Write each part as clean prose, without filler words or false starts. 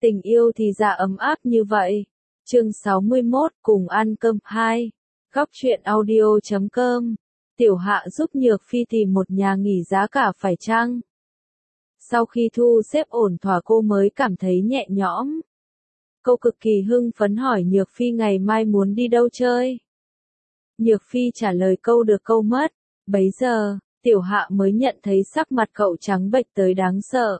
Tình yêu thì ra ấm áp như vậy. Chương 61, cùng ăn cơm 2. Góc truyện audio.com. Tiểu Hạ giúp Nhược Phi tìm một nhà nghỉ giá cả phải chăng? Sau khi thu xếp ổn thỏa cô mới cảm thấy nhẹ nhõm. Cô cực kỳ hưng phấn hỏi Nhược Phi ngày mai muốn đi đâu chơi. Nhược Phi trả lời câu được câu mất. Bấy giờ, Tiểu Hạ mới nhận thấy sắc mặt cậu trắng bệch tới đáng sợ.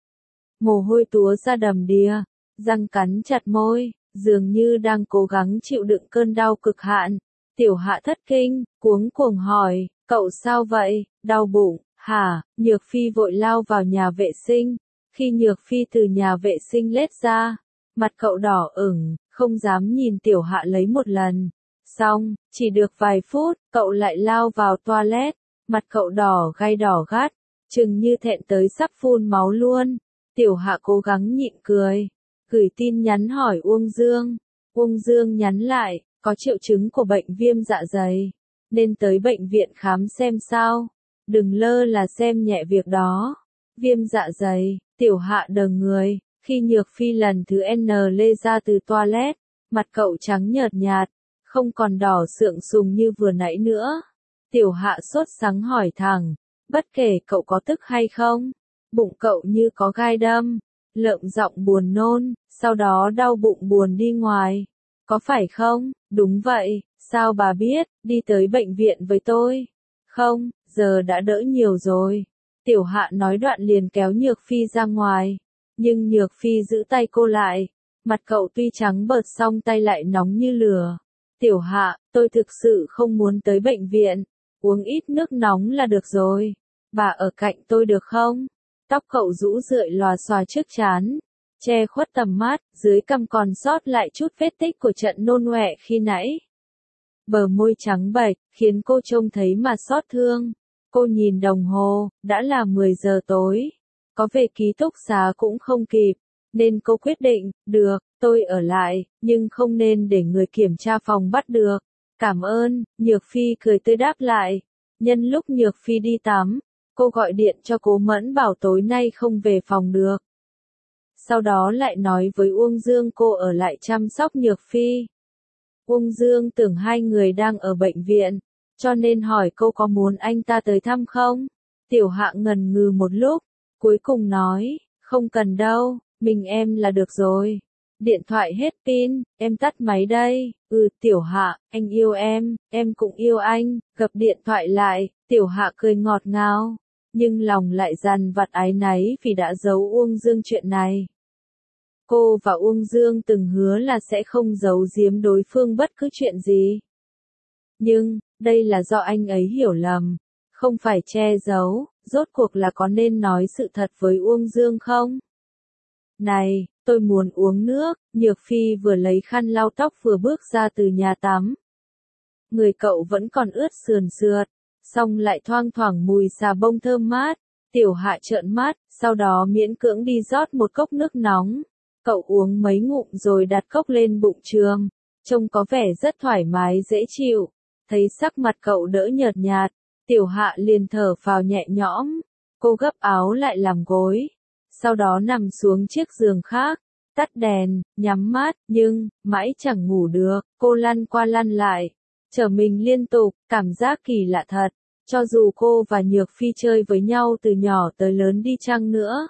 Mồ hôi túa ra đầm đìa, răng cắn chặt môi, dường như đang cố gắng chịu đựng cơn đau cực hạn. Tiểu Hạ thất kinh, cuống cuồng hỏi, cậu sao vậy, đau bụng, hả? Nhược Phi vội lao vào nhà vệ sinh. Khi Nhược Phi từ nhà vệ sinh lết ra, mặt cậu đỏ ửng, không dám nhìn Tiểu Hạ lấy một lần. Xong, chỉ được vài phút, cậu lại lao vào toilet, mặt cậu đỏ gắt, chừng như thẹn tới sắp phun máu luôn. Tiểu Hạ cố gắng nhịn cười, gửi tin nhắn hỏi Uông Dương. Uông Dương nhắn lại, có triệu chứng của bệnh viêm dạ dày, nên tới bệnh viện khám xem sao. Đừng lơ là xem nhẹ việc đó. Viêm dạ dày, Tiểu Hạ đờ người, khi Nhược Phi lần thứ N lê ra từ toilet, mặt cậu trắng nhợt nhạt, không còn đỏ sượng sùng như vừa nãy nữa. Tiểu Hạ sốt sắng hỏi thẳng, bất kể cậu có tức hay không, bụng cậu như có gai đâm, lợm giọng buồn nôn, sau đó đau bụng buồn đi ngoài. Có phải không? Đúng vậy, sao bà biết, đi tới bệnh viện với tôi. Không, giờ đã đỡ nhiều rồi. Tiểu Hạ nói đoạn liền kéo Nhược Phi ra ngoài. Nhưng Nhược Phi giữ tay cô lại. Mặt cậu tuy trắng bợt song tay lại nóng như lửa. Tiểu Hạ, tôi thực sự không muốn tới bệnh viện. Uống ít nước nóng là được rồi. Bà ở cạnh tôi được không? Tóc cậu rũ rượi lòa xòa trước trán, che khuất tầm mắt, dưới cằm còn sót lại chút vết tích của trận nôn ọe khi nãy. Bờ môi trắng bệch, khiến cô trông thấy mà xót thương. Cô nhìn đồng hồ, đã là 10 giờ tối. Có về ký túc xá cũng không kịp, nên cô quyết định, được, tôi ở lại, nhưng không nên để người kiểm tra phòng bắt được. Cảm ơn, Nhược Phi cười tươi đáp lại. Nhân lúc Nhược Phi đi tắm, cô gọi điện cho Cố Mẫn bảo tối nay không về phòng được. Sau đó lại nói với Uông Dương cô ở lại chăm sóc Nhược Phi. Uông Dương tưởng hai người đang ở bệnh viện, cho nên hỏi cô có muốn anh ta tới thăm không? Tiểu Hạ ngần ngừ một lúc, cuối cùng nói, không cần đâu, mình em là được rồi. Điện thoại hết pin, em tắt máy đây. Tiểu Hạ, anh yêu em cũng yêu anh. Gập điện thoại lại, Tiểu Hạ cười ngọt ngào, nhưng lòng lại dằn vặt áy náy vì đã giấu Uông Dương chuyện này. Cô và Uông Dương từng hứa là sẽ không giấu giếm đối phương bất cứ chuyện gì. Nhưng, đây là do anh ấy hiểu lầm, không phải che giấu, rốt cuộc là có nên nói sự thật với Uông Dương không? Này, tôi muốn uống nước. Nhược Phi vừa lấy khăn lau tóc vừa bước ra từ nhà tắm. Người cậu vẫn còn ướt sườn sượt, song lại thoang thoảng mùi xà bông thơm mát. Tiểu Hạ trợn mắt, sau đó miễn cưỡng đi rót một cốc nước nóng. Cậu uống mấy ngụm rồi đặt cốc lên bụng trường, trông có vẻ rất thoải mái dễ chịu. Thấy sắc mặt cậu đỡ nhợt nhạt, Tiểu Hạ liền thở phào nhẹ nhõm. Cô gấp áo lại làm gối, sau đó nằm xuống chiếc giường khác, tắt đèn, nhắm mắt, nhưng mãi chẳng ngủ được. Cô lăn qua lăn lại, trở mình liên tục, cảm giác kỳ lạ thật. Cho dù cô và Nhược Phi chơi với nhau từ nhỏ tới lớn đi chăng nữa,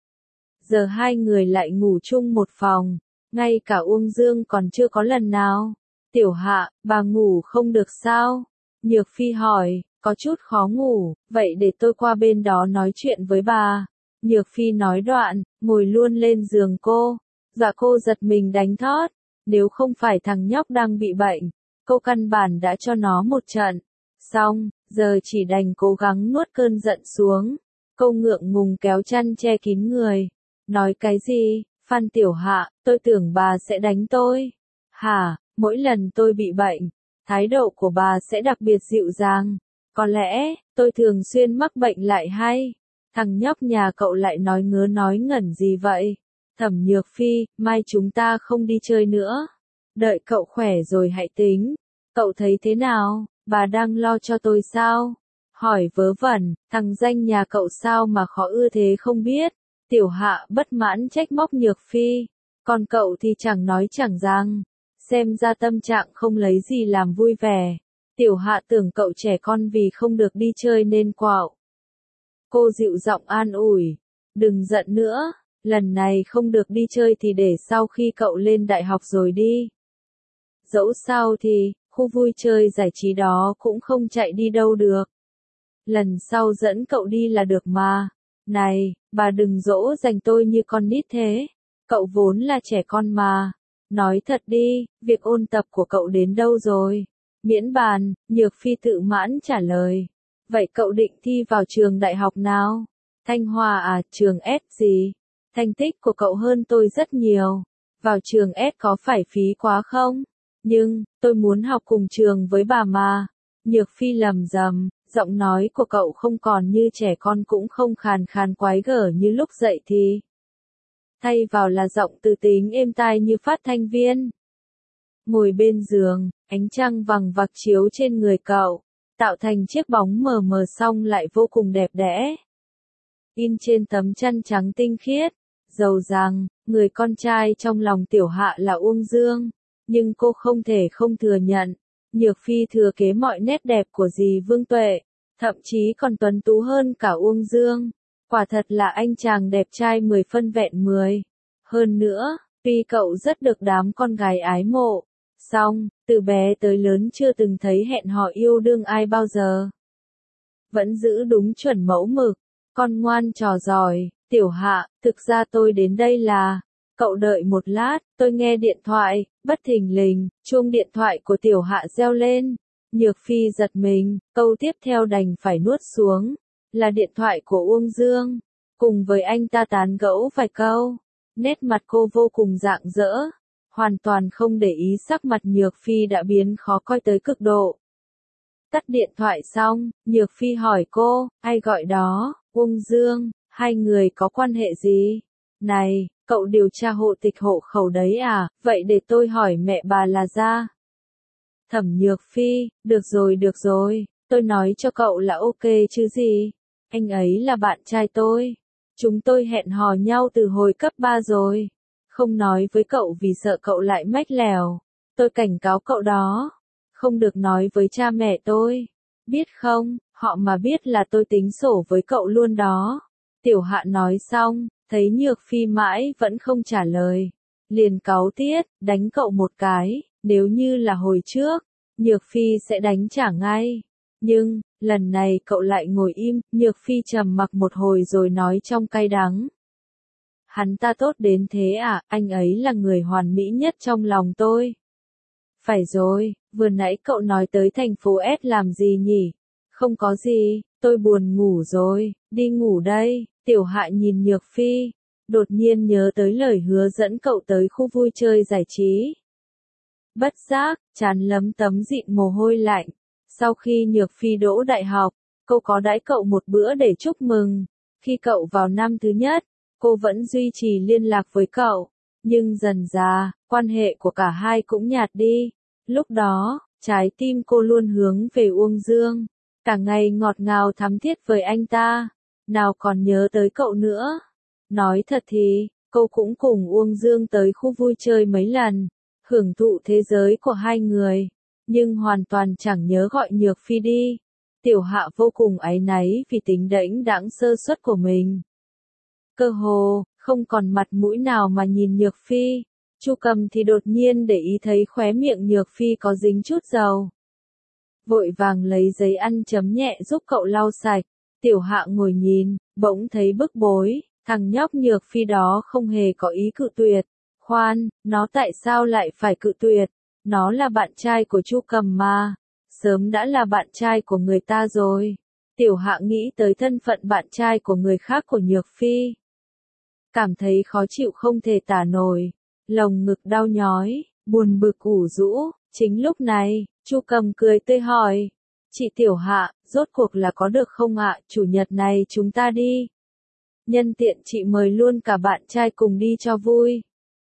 giờ hai người lại ngủ chung một phòng, ngay cả Uông Dương còn chưa có lần nào. Tiểu Hạ, bà ngủ không được sao? Nhược Phi hỏi, có chút khó ngủ, vậy để tôi qua bên đó nói chuyện với bà. Nhược Phi nói đoạn, ngồi luôn lên giường cô. Dạ cô giật mình đánh thót, nếu không phải thằng nhóc đang bị bệnh, cô căn bản đã cho nó một trận. Xong, giờ chỉ đành cố gắng nuốt cơn giận xuống. Cô ngượng ngùng kéo chăn che kín người. Nói cái gì? Phan Tiểu Hạ, tôi tưởng bà sẽ đánh tôi. Hả, mỗi lần tôi bị bệnh, thái độ của bà sẽ đặc biệt dịu dàng. Có lẽ, tôi thường xuyên mắc bệnh lại hay? Thằng nhóc nhà cậu lại nói ngớ nói ngẩn gì vậy? Thẩm Nhược Phi, mai chúng ta không đi chơi nữa. Đợi cậu khỏe rồi hãy tính. Cậu thấy thế nào? Bà đang lo cho tôi sao? Hỏi vớ vẩn, thằng danh nhà cậu sao mà khó ưa thế không biết? Tiểu Hạ bất mãn trách móc Nhược Phi. Còn cậu thì chẳng nói chẳng rằng, xem ra tâm trạng không lấy gì làm vui vẻ. Tiểu Hạ tưởng cậu trẻ con vì không được đi chơi nên quạo. Cô dịu giọng an ủi, đừng giận nữa, lần này không được đi chơi thì để sau khi cậu lên đại học rồi đi. Dẫu sao thì, khu vui chơi giải trí đó cũng không chạy đi đâu được. Lần sau dẫn cậu đi là được mà. Này, bà đừng dỗ dành tôi như con nít thế. Cậu vốn là trẻ con mà. Nói thật đi, việc ôn tập của cậu đến đâu rồi? Miễn bàn, Nhược Phi tự mãn trả lời. Vậy cậu định thi vào trường đại học nào? Thanh Hoa à, trường S gì? Thành tích của cậu hơn tôi rất nhiều. Vào trường S có phải phí quá không? Nhưng, tôi muốn học cùng trường với bà mà. Nhược Phi lầm rầm, giọng nói của cậu không còn như trẻ con cũng không khàn khàn quái gở như lúc dậy thì. Thay vào là giọng từ tính êm tai như phát thanh viên. Ngồi bên giường, ánh trăng vằng vặc chiếu trên người cậu, tạo thành chiếc bóng mờ mờ song lại vô cùng đẹp đẽ. In trên tấm chăn trắng tinh khiết, dầu rằng, người con trai trong lòng Tiểu Hạ là Uông Dương, nhưng cô không thể không thừa nhận, Nhược Phi thừa kế mọi nét đẹp của dì Vương Tuệ, thậm chí còn tuấn tú hơn cả Uông Dương. Quả thật là anh chàng đẹp trai 10 phân vẹn 10. Hơn nữa, tuy cậu rất được đám con gái ái mộ, song, từ bé tới lớn chưa từng thấy hẹn hò yêu đương ai bao giờ. Vẫn giữ đúng chuẩn mẫu mực, con ngoan trò giỏi, Tiểu Hạ, thực ra tôi đến đây là, cậu đợi một lát, tôi nghe điện thoại, bất thình lình, chuông điện thoại của Tiểu Hạ reo lên. Nhược Phi giật mình, câu tiếp theo đành phải nuốt xuống, là điện thoại của Uông Dương, cùng với anh ta tán gẫu vài câu, nét mặt cô vô cùng rạng rỡ, hoàn toàn không để ý sắc mặt Nhược Phi đã biến khó coi tới cực độ. Tắt điện thoại xong, Nhược Phi hỏi cô, ai gọi đó, Uông Dương, hai người có quan hệ gì? Này, cậu điều tra hộ tịch hộ khẩu đấy à, vậy để tôi hỏi mẹ bà là ra. Thẩm Nhược Phi, được rồi, tôi nói cho cậu là ok chứ gì. Anh ấy là bạn trai tôi. Chúng tôi hẹn hò nhau từ hồi cấp 3 rồi. Không nói với cậu vì sợ cậu lại mách lèo. Tôi cảnh cáo cậu đó. Không được nói với cha mẹ tôi. Biết không, họ mà biết là tôi tính sổ với cậu luôn đó. Tiểu Hạ nói xong, thấy Nhược Phi mãi vẫn không trả lời. Liền cáu tiết, đánh cậu một cái, nếu như là hồi trước, Nhược Phi sẽ đánh trả ngay. Nhưng, lần này cậu lại ngồi im, Nhược Phi trầm mặc một hồi rồi nói trong cay đắng. Hắn ta tốt đến thế à, anh ấy là người hoàn mỹ nhất trong lòng tôi. Phải rồi, vừa nãy cậu nói tới thành phố S làm gì nhỉ? Không có gì, tôi buồn ngủ rồi, đi ngủ đây. Tiểu Hạ nhìn Nhược Phi, đột nhiên nhớ tới lời hứa dẫn cậu tới khu vui chơi giải trí. Bất giác, trán lấm tấm dịn mồ hôi lạnh. Sau khi Nhược Phi đỗ đại học, cô có đãi cậu một bữa để chúc mừng. Khi cậu vào năm thứ nhất, cô vẫn duy trì liên lạc với cậu. Nhưng dần dà, quan hệ của cả hai cũng nhạt đi. Lúc đó, trái tim cô luôn hướng về Uông Dương. Cả ngày ngọt ngào thắm thiết với anh ta. Nào còn nhớ tới cậu nữa. Nói thật thì, cô cũng cùng Uông Dương tới khu vui chơi mấy lần. Hưởng thụ thế giới của hai người. Nhưng hoàn toàn chẳng nhớ gọi Nhược Phi đi. Tiểu Hạ vô cùng áy náy vì tính đễnh đãng sơ suất của mình. Cơ hồ, không còn mặt mũi nào mà nhìn Nhược Phi. Chu Cầm thì đột nhiên để ý thấy khóe miệng Nhược Phi có dính chút dầu. Vội vàng lấy giấy ăn chấm nhẹ giúp cậu lau sạch. Tiểu Hạ ngồi nhìn, bỗng thấy bức bối, thằng nhóc Nhược Phi đó không hề có ý cự tuyệt. Khoan, nó tại sao lại phải cự tuyệt? Nó là bạn trai của Chu Cầm mà. Sớm đã là bạn trai của người ta rồi. Tiểu Hạ nghĩ tới thân phận bạn trai của người khác của Nhược Phi. Cảm thấy khó chịu không thể tả nổi. Lồng ngực đau nhói, buồn bực ủ rũ. Chính lúc này, Chu Cầm cười tươi hỏi. Chị Tiểu Hạ, rốt cuộc là có được không ạ? Chủ nhật này chúng ta đi. Nhân tiện chị mời luôn cả bạn trai cùng đi cho vui.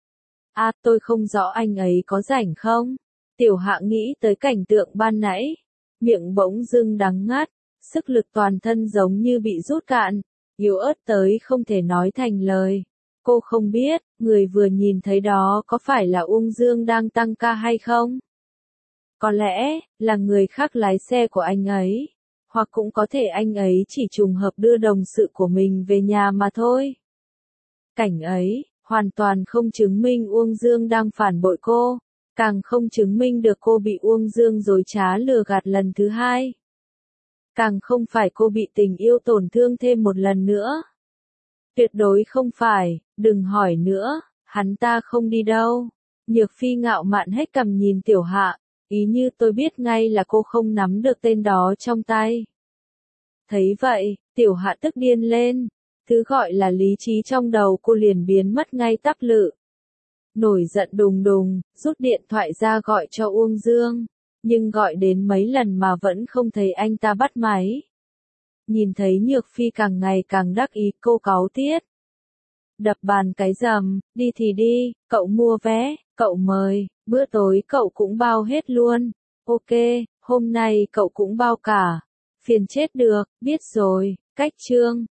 À, tôi không rõ anh ấy có rảnh không? Tiểu Hạ nghĩ tới cảnh tượng ban nãy. Miệng bỗng dưng đắng ngắt, sức lực toàn thân giống như bị rút cạn, yếu ớt tới không thể nói thành lời. Cô không biết, người vừa nhìn thấy đó có phải là Uông Dương đang tăng ca hay không? Có lẽ, là người khác lái xe của anh ấy. Hoặc cũng có thể anh ấy chỉ trùng hợp đưa đồng sự của mình về nhà mà thôi. Cảnh ấy, hoàn toàn không chứng minh Uông Dương đang phản bội cô. Càng không chứng minh được cô bị Uông Dương dối trá lừa gạt lần thứ hai. Càng không phải cô bị tình yêu tổn thương thêm một lần nữa. Tuyệt đối không phải, đừng hỏi nữa, hắn ta không đi đâu. Nhược Phi ngạo mạn hết cằm nhìn Tiểu Hạ, ý như tôi biết ngay là cô không nắm được tên đó trong tay. Thấy vậy, Tiểu Hạ tức điên lên, thứ gọi là lý trí trong đầu cô liền biến mất ngay tắp lự. Nổi giận đùng đùng, rút điện thoại ra gọi cho Uông Dương, nhưng gọi đến mấy lần mà vẫn không thấy anh ta bắt máy. Nhìn thấy Nhược Phi càng ngày càng đắc ý, cô cáu tiết. Đập bàn cái rầm, đi thì đi, cậu mua vé, cậu mời, bữa tối cậu cũng bao hết luôn. Ok, hôm nay cậu cũng bao cả. Phiền chết được, biết rồi, cách chương.